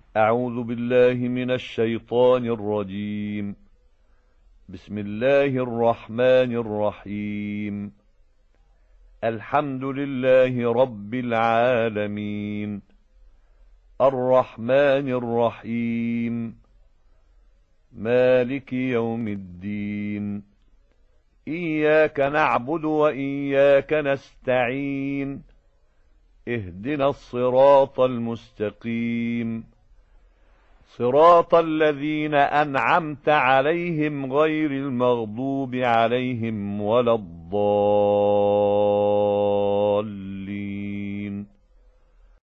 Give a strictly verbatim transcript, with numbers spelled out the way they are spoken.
أعوذ بالله من الشيطان الرجيم. بسم الله الرحمن الرحيم. الحمد لله رب العالمين، الرحمن الرحيم، مالك يوم الدين. إياك نعبد وإياك نستعين، اهدنا الصراط المستقيم، صراط الذين أنعمت عليهم غير المغضوب عليهم ولا الضالين.